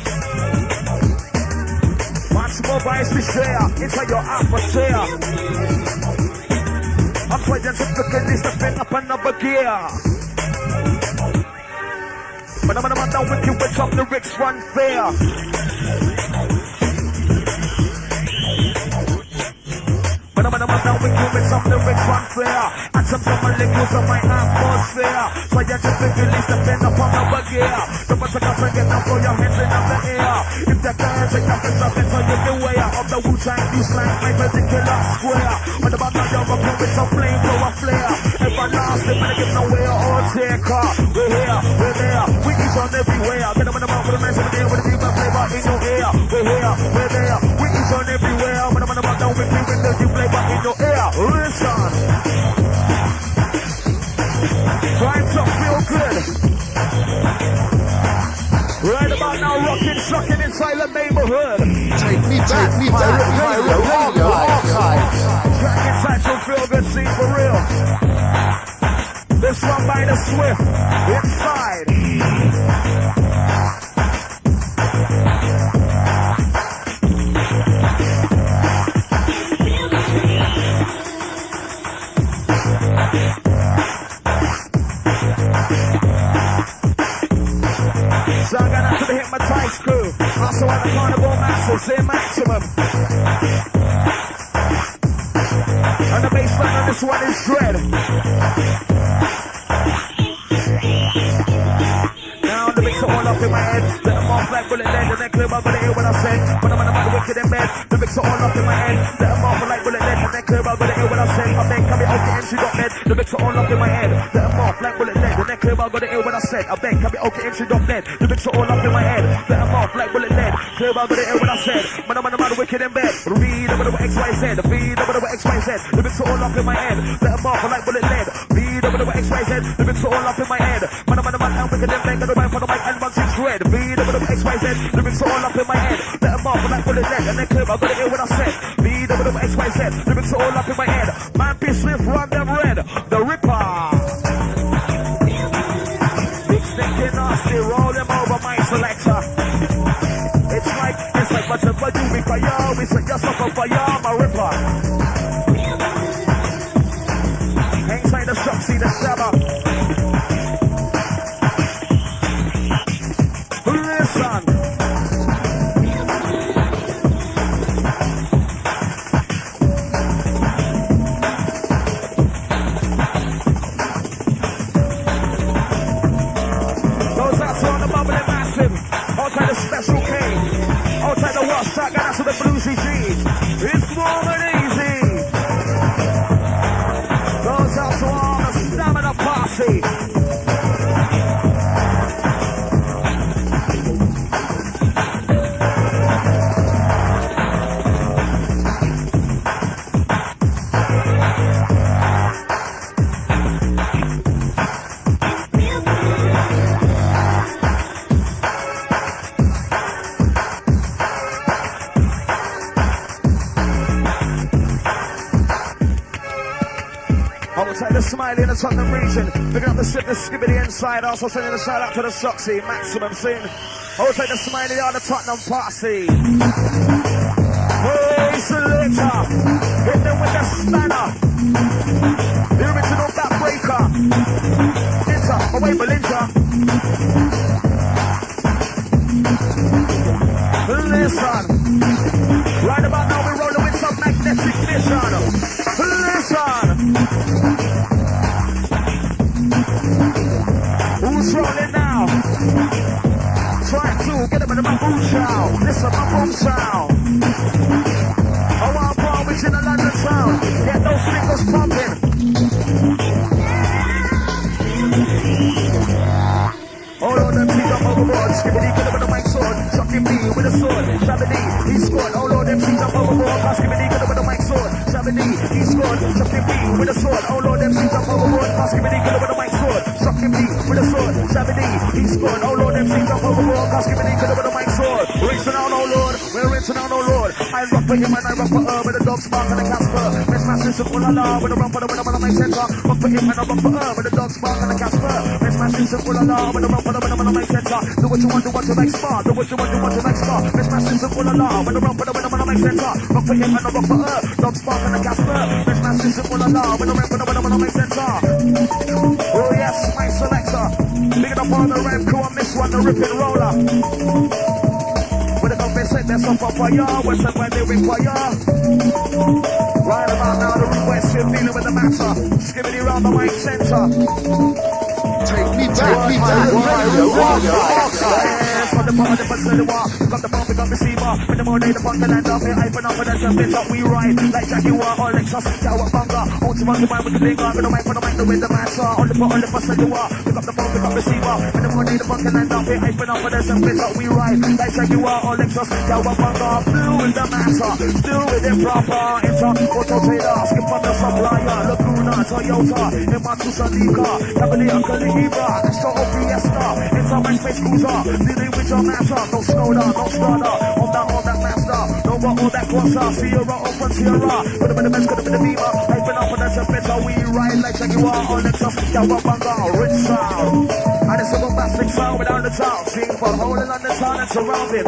Maximum vice to share into your atmosphere. I'm playing typically stepping up another gear. But I'm down with you with something Rick's run fair. But I'm down with you with something Rick's run fair. And some molecules of my atmosphere. So you're typically stepping up another gear. So once I get down, throw your hands in the air. If you can't take that picture, better you beware of the Wu-Tang, you slang my particular square. But about now you're rocking with some flamethrower flare. Everlasting, when I get nowhere or take off. We're here, we're there, we ease on everywhere. Get them in the mouth with a nice idea with a deep flavor in your ear. We're here, we're there, we ease on everywhere. When I'm in the mouth down with you with the deep flavor in your ear. Listen. Trying to feel good. Right about now, rocking, shocking inside the neighborhood. Take me back, my radio archive. Track inside some feel good scene for real. This one by the Swift, inside. So I got out to the Hypnotize crew. Also at the Carnival Masters, in Maximum. And the bassline on this one is Dread. Now the mix all up in my head. Let them off like bullet lead and then clear up, but hear what I said. When I'm about the wicked in bed, the mix all up in my head. Let them off like bullet lead and then clear up, but hear what I said. I think I be okay and she got dead. The mix all up in my head. Let them off like bullet lead and then clear up, but hear what I said. I think I be okay and she got dead. The mix all up in my head. Let them off like bullet lead. Clear up, but hear what I said. When I'm about the wicked in bed, read over the XYZ. Read over the XYZ. The mix all up in my head. Let them off like bullet lead. Read over the XYZ. The mix all up in my head. When I'm about wicked in bed, the man for the mic and once it's red. Read over the XYZ. The mix all up in my head. Let them off like bullet lead and then clear up, but hear what I said. Read over the XYZ. The mix all up in my head. Man, be swift, run them red. The Ripper. Big stinking nasty, roll them over my selector. It's like whatever you be for you, we say just up for you, my Ripper. Inside the shop, see the stabber. Listen. Those that's on the bubble and massive. Outside the Special K. Outside the wash track, out to the bluesy G. It's warm and easy. Those out to all the stamina party. Outside the Smiley in the Tottenham region. Picking up the ship, the skibbity inside. Also sending a shout out to the Soxy, Maximum scene. Outside the Smiley on the Tottenham party. Hey, selector. Hit them with the spanner. The original backbreaker. Ninja, away Belinda. Listen. Right about now we're rolling with some magnetic vision. Listen. Who's rolling now? Try to get them in the boom sound. Listen, my boom sound. I want to which in a London sound. Get those fingers pumping. Hold on, them feet up overboard. Skibbity, get them in the mic sword. Shocking me with a sword. Shabby, he scored. Oh Lord, MC jump overboard. Pass me the with the mic sword. Shabby, he scored. Shocking me with a sword. Oh Lord, MC jump overboard. Pass me the with the mic sword. Shocking me with a sword. Shabby, he scored. Oh Lord, MC jump overboard. Pass me the with the mic sword. Rinsing out, oh Lord. We're rinsing out, oh Lord. I rock for him and I rock for her with the dog spark and the Casper. Miss my sister, oh la la, with the rump for the rhythm and the mic center. Rock for him and I rock for her with the dog spark and the Casper. Miss my sister, oh la la, with the rump for the rhythm and the mic center. Do what you want, do what you like, smart. Do what you want, do what you like, smart. Miss my sister, oh la la, with the rump for the rhythm and the mic center. Rock for him and I rock for her, dog spark and the Casper. Miss my sister, oh la la, with the rump for the rhythm and the mic center. Oh yes, my selector. Picking up all the rap crew on this one, the ripping roller. When the company said there's some for ya, what's up when they require? Right about now, the request you're dealing with the matter. Skibbity round the mic center. Take me back, radio archive. From the bottom, the bus to the wall. Got the bomb, we got receiver. In the morning, the fun to land off here. I put up for that jump, bitch up, we ride. Like Jaguar or Lexus, Tower Bunga. Ultimate combined with the big arm. In the mic, the with the master. On the bus to the wall. We got the bomb, we got receiver. In the morning, the fun to land off here. I put up for that jump, bitch up, we ride. Like Jaguar or Lexus, Tower Bunga. Blue with the master. Still with it proper. It's Auto Trader. Skip on the supplier. Laguna, Toyota. In my Tusanika. Cavalier, Calibra. Astro Fiesta. It's a my space cruiser. Dealing with your master. No Skoda, no Strada. On that master. No what all that crosser. Sierra, open Sierra. Could have been the best, could have been the Beamer. Hyping up on that better. We ride like Jaguar on Lexus. Yawabanga, rich sound. And it's a bombastic sound without the town. Seeing for holding on the town and surrounding.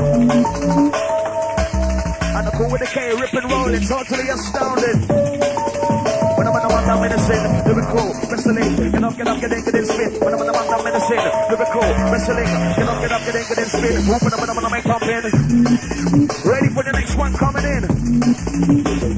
And the cool with the K, ripping, rolling, totally astounding. When I'm on the one down medicine, lyrical, wrestling, get up, get in, spin. When I'm on the one down medicine, lyrical, wrestling, get up, get in, spin. Whooping up, when I'm make pumping. Ready for the next one coming in.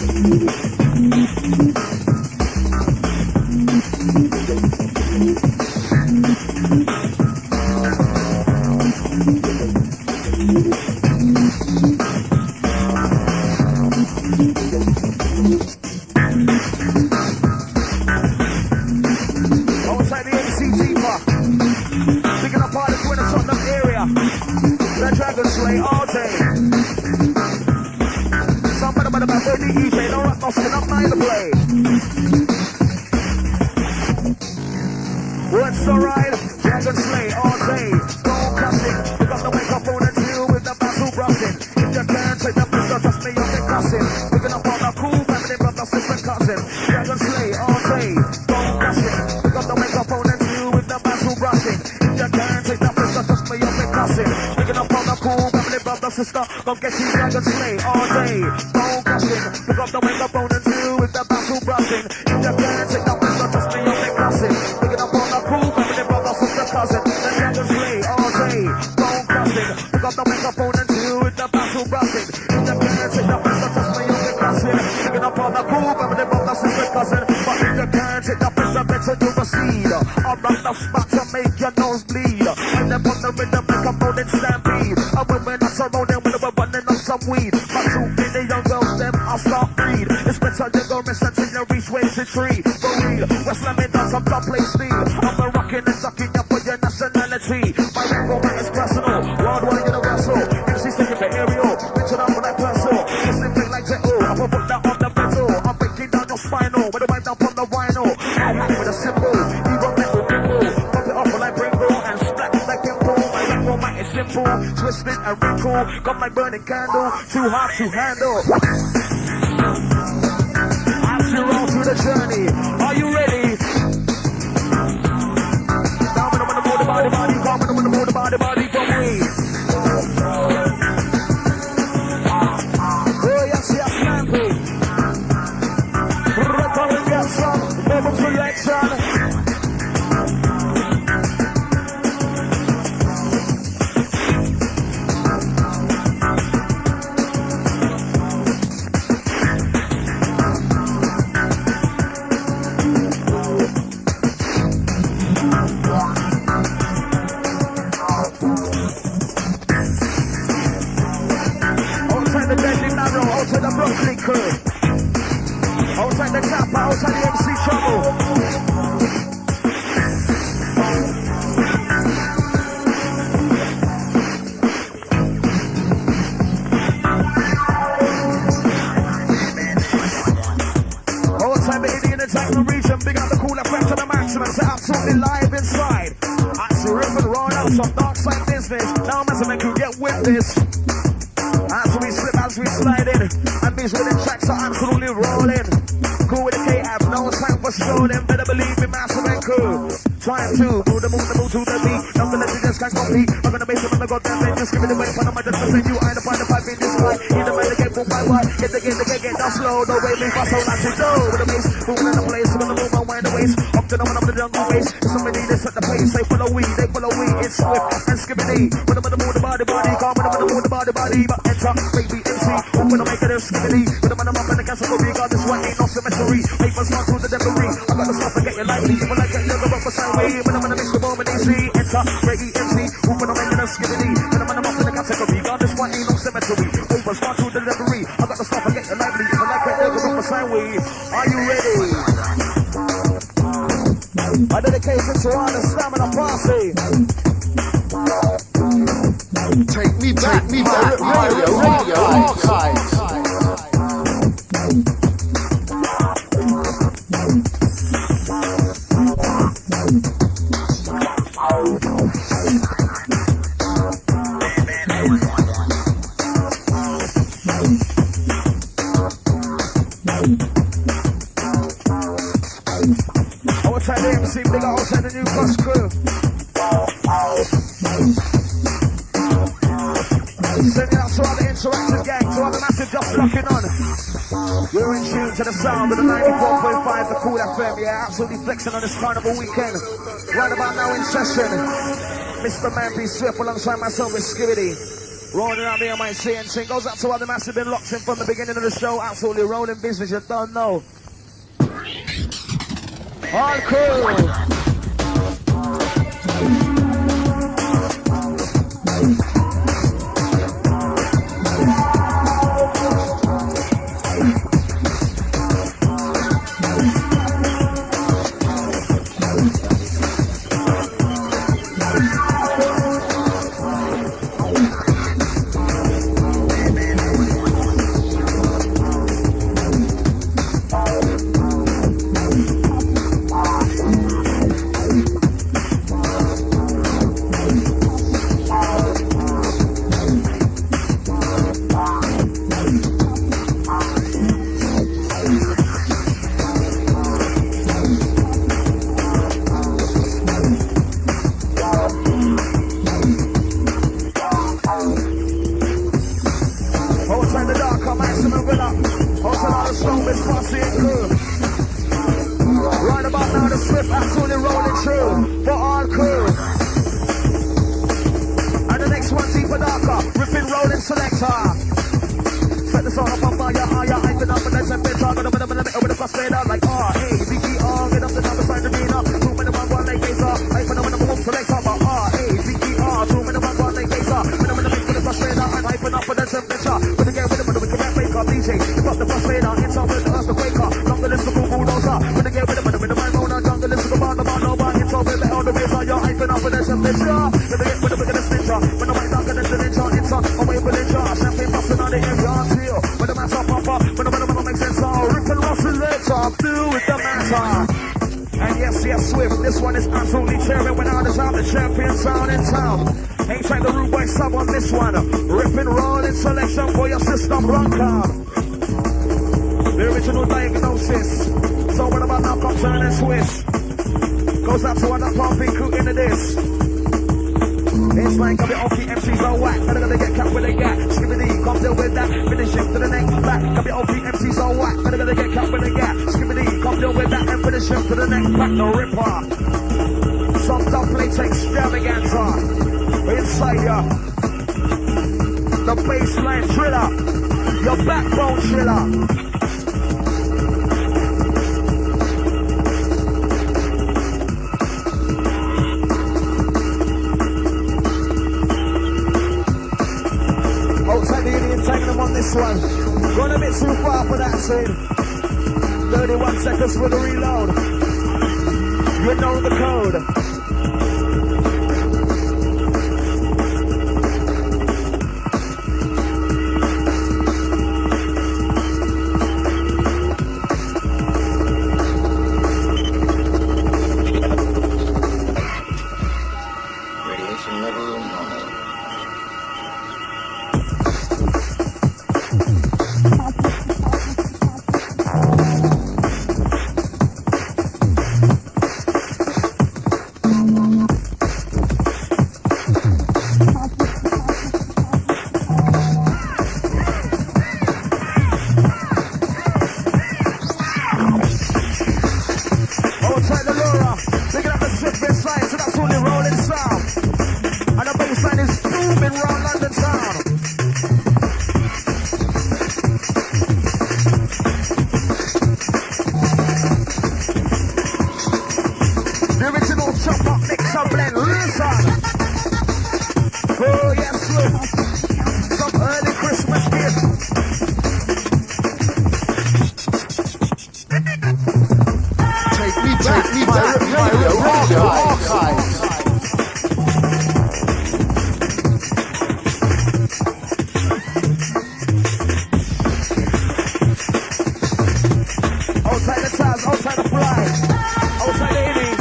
What's the ride? Dragon Slay all day. Stone cussing. We got the microphone and deal with the battle brushing. If you can't take the picture, trust me, you'll get cussing. Picking up all the cool family, brother, sister, cousin. Dragon Slay all day. Stone cussing. We got the microphone and deal with the battle brushing. If you can't take the picture, trust me, you'll get cussing. Picking up all the cool family, brother, sister. Come get you Dragon Slay all day. Stone cussing. We got the microphone and deal with the battle brushing. If you can't take the picture, trust me, you'll get cussing. Picking up all the cool family, brother, sister, cousin. The Dragon Slay all day. Stone cussing. We got the microphone and deal with the battle brushing. If you can't take the picture, trust me, you'll get cussing. Picking up all the cool family, brother, sister, cousin. But if you can't take the picture, better you proceed. I'm on the spot to make your nose bleed. And then put the rhythm, make a phone and stampede. And when we're not surrounded, when we're running on some weed. But too many young girls, them I'll start breed. It's better you go rest until you reach waist to tree. For real, we're slamming down some top play steel. I'm a rocking and sucking up for your nationality. My rap is personal, worldwide universal. MC's taking for aerial, reaching out for that personal. It's simply like that, oh, I'm gonna put that on the metal. I'm breaking down your spinal, with the mic down from the vinyl. I'm with a symbol, even metal people. Pump it up like Pringle and splat like Pimple. My rap format is simple, twisted and wrinkle. Got my burning candle, too hot to handle. As you roll through the journey, are you ready? Down when I'm gonna move the body, come when I'm gonna move the body from me. Oh yes, yes, Lampy. Return get some double selection. Outside the deadly narrow, outside the broccoli curve. Outside the cap, outside the MC trouble. cool effect to the maximum, so absolutely live inside. Actually rip and roll out some dark side business. Now Massive could get with this. As we slip, as we slide in, and these with the tracks are absolutely rolling. Cool with the K-Ab, no time for strolling. Better believe me, Massive and cool. Trying to move the move to the beat. Nothing that you just can't compete. I'm gonna make some of the goddamn thing. Just give me the way for the mic, just present you. I ain't find the pipe in this fight. Need the man to get boom by one. Get down slow. No way, me fast, so like to go. With the bass, boom in the place. I'm gonna move my wind the waist. Up to the one of the jungle bass. Somebody they set the pace. They follow we, it's swift and skibbity. When I'm gonna move the body, come when I'm gonna move the body, but enter, baby, MC. When I make it a skibbity. When I'm up in the castle, we got this one, ain't no symmetry. Papers not through the debris. I got the stuff to get you lightly. When I get you, go up for some way. When I'm gonna mix the moment, easy. Enter, Reggie, MC. When I'm making a skibbity. When I'm up in the category. Got this one, ain't no symmetry. Papers not through the debris. I got the stuff to get you lightly. When I get you, go up for some way. Are you ready? I dedicate this to all the stamina party. Take me back, radio archives. Outside the MC, big outside the new bus crew. Sending out to all the interactive gang, to all the Massive just locking on. You're in tune to the sound of the 94.5, the Cool FM, yeah, absolutely flexing on this carnival weekend. Right about now in session, Mr. Man P Swift alongside myself with Skibbity. Rolling around the MIC and sing. Goes out to all the Massive been locked in from the beginning of the show, absolutely rolling business, you don't know. All cool. a blend. Listen. Oh, yes, look. Some early Christmas gift. Take me back, my radio archives. Outside the tires, outside the fly, outside the inning.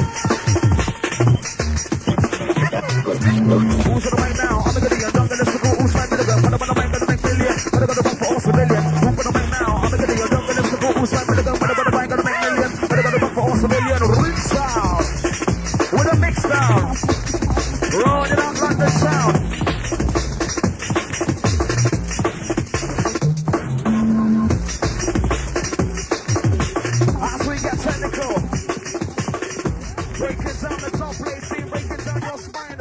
Who's on the mic now? I'm the goodie, I'm done, let's go. Who's my middle girl? Put up on the mic, gonna make million. Gotta go to work for all civilian. Who's on the mic now? I'm the goodie, I'm done, let's go. Who's my middle girl? Put up on the mic, gonna make million. Gotta go to work for all civilian. Rinse sound with a mix down. Rolling out London sound. As we get technical, breaking down the top place, breaking down your spine.